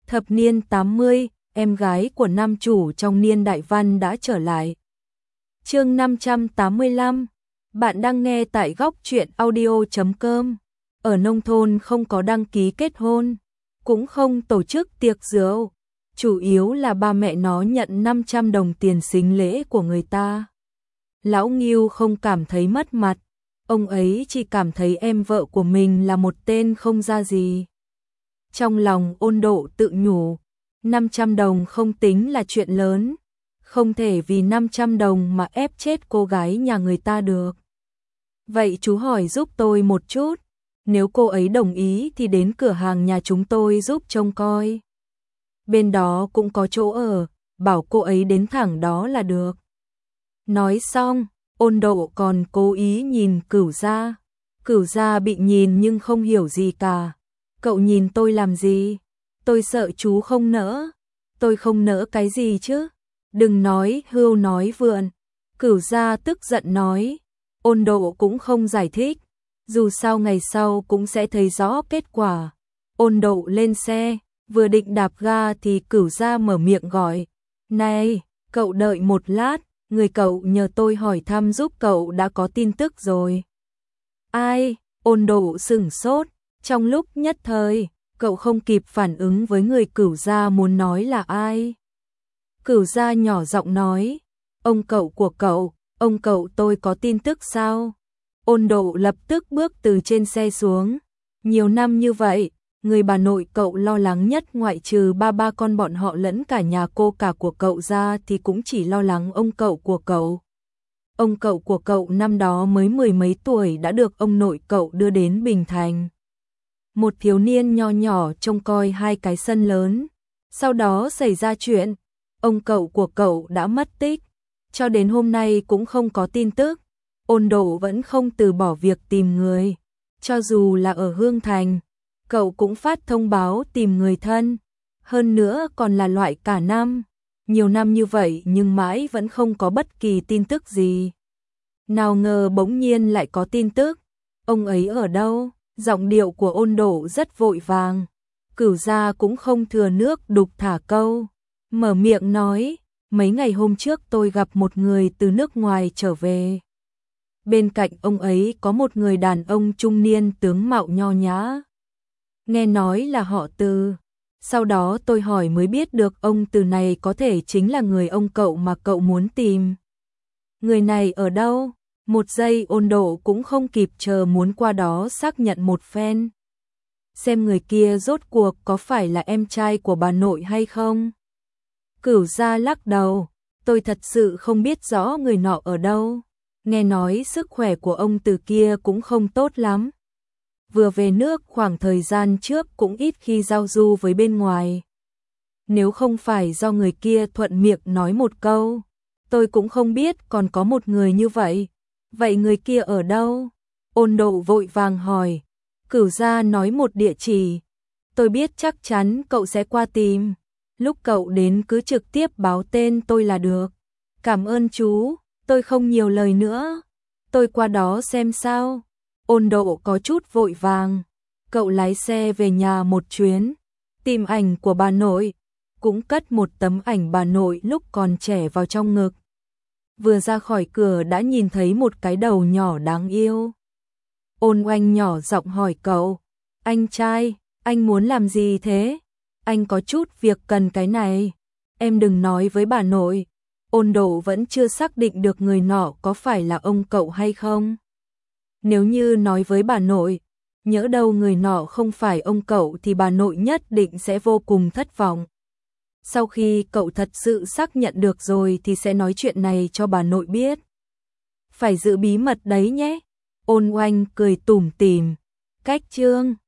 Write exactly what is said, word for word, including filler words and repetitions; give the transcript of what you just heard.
Thập niên tám mươi, em gái của nam chủ trong niên đại văn đã trở lại. Chương năm trăm tám mươi lăm. Bạn đang nghe tại góc truyện audio chấm com. Ở nông thôn không có đăng ký kết hôn, cũng không tổ chức tiệc rượu, chủ yếu là ba mẹ nó nhận năm trăm đồng tiền sính lễ của người ta. Lão Ngưu không cảm thấy mất mặt, ông ấy chỉ cảm thấy em vợ của mình là một tên không ra gì. Trong lòng Ôn Độ tự nhủ, năm trăm đồng không tính là chuyện lớn, không thể vì năm trăm đồng mà ép chết cô gái nhà người ta được. Vậy chú hỏi giúp tôi một chút, nếu cô ấy đồng ý thì đến cửa hàng nhà chúng tôi giúp trông coi. Bên đó cũng có chỗ ở, bảo cô ấy đến thẳng đó là được. Nói xong, Ôn Độ còn cố ý nhìn Cửu Gia. Cửu Gia bị nhìn nhưng không hiểu gì cả. Cậu nhìn tôi làm gì? Tôi sợ chú không nỡ. Tôi không nỡ cái gì chứ? Đừng nói hưu nói vượn. Cửu Gia tức giận nói. Ôn Độ cũng không giải thích. Dù sao ngày sau cũng sẽ thấy rõ kết quả. Ôn Độ lên xe, vừa định đạp ga thì Cửu Gia mở miệng gọi. Này, cậu đợi một lát, người cậu nhờ tôi hỏi thăm giúp cậu đã có tin tức rồi. Ai? Ôn Độ sửng sốt, trong lúc nhất thời, cậu không kịp phản ứng với người Cửu Gia muốn nói là ai. Cửu Gia nhỏ giọng nói, ông cậu của cậu, ông cậu tôi có tin tức sao? Ôn Độ lập tức bước từ trên xe xuống. Nhiều năm như vậy, người bà nội cậu lo lắng nhất ngoại trừ ba ba con bọn họ lẫn cả nhà cô cả của cậu ra thì cũng chỉ lo lắng ông cậu của cậu. Ông cậu của cậu năm đó mới mười mấy tuổi đã được ông nội cậu đưa đến Bình Thành. Một thiếu niên nho nhỏ trông coi hai cái sân lớn. Sau đó xảy ra chuyện, ông cậu của cậu đã mất tích. Cho đến hôm nay cũng không có tin tức. Ôn Độ vẫn không từ bỏ việc tìm người. Cho dù là ở Hương Thành, cậu cũng phát thông báo tìm người thân. Hơn nữa còn là loại cả năm. Nhiều năm như vậy nhưng mãi vẫn không có bất kỳ tin tức gì. Nào ngờ bỗng nhiên lại có tin tức. Ông ấy ở đâu? Giọng điệu của Ôn Độ rất vội vàng. Cửu Gia cũng không thừa nước đục thả câu. Mở miệng nói, mấy ngày hôm trước tôi gặp một người từ nước ngoài trở về. Bên cạnh ông ấy có một người đàn ông trung niên tướng mạo nho nhã. Nghe nói là họ Từ. Sau đó tôi hỏi mới biết được ông Từ này có thể chính là người ông cậu mà cậu muốn tìm. Người này ở đâu? Một giây Ôn Độ cũng không kịp chờ muốn qua đó xác nhận một phen. Xem người kia rốt cuộc có phải là em trai của bà nội hay không? Cửu Gia lắc đầu, tôi thật sự không biết rõ người nọ ở đâu. Nghe nói sức khỏe của ông Từ kia cũng không tốt lắm. Vừa về nước khoảng thời gian trước cũng ít khi giao du với bên ngoài. Nếu không phải do người kia thuận miệng nói một câu, tôi cũng không biết còn có một người như vậy. Vậy người kia ở đâu? Ôn Độ vội vàng hỏi. Cửu Gia nói một địa chỉ. Tôi biết chắc chắn cậu sẽ qua tìm. Lúc cậu đến cứ trực tiếp báo tên tôi là được. Cảm ơn chú, tôi không nhiều lời nữa. Tôi qua đó xem sao. Ôn Độ có chút vội vàng. Cậu lái xe về nhà một chuyến. Tìm ảnh của bà nội. Cũng cất một tấm ảnh bà nội lúc còn trẻ vào trong ngực. Vừa ra khỏi cửa đã nhìn thấy một cái đầu nhỏ đáng yêu. Ôn Oanh nhỏ giọng hỏi cậu. Anh trai, anh muốn làm gì thế? Anh có chút việc cần cái này. Em đừng nói với bà nội. Ôn Độ vẫn chưa xác định được người nọ có phải là ông cậu hay không. Nếu như nói với bà nội, nhỡ đâu người nọ không phải ông cậu thì bà nội nhất định sẽ vô cùng thất vọng. Sau khi cậu thật sự xác nhận được rồi thì sẽ nói chuyện này cho bà nội biết. Phải giữ bí mật đấy nhé. Ôn Oanh cười tủm tỉm. Cách chương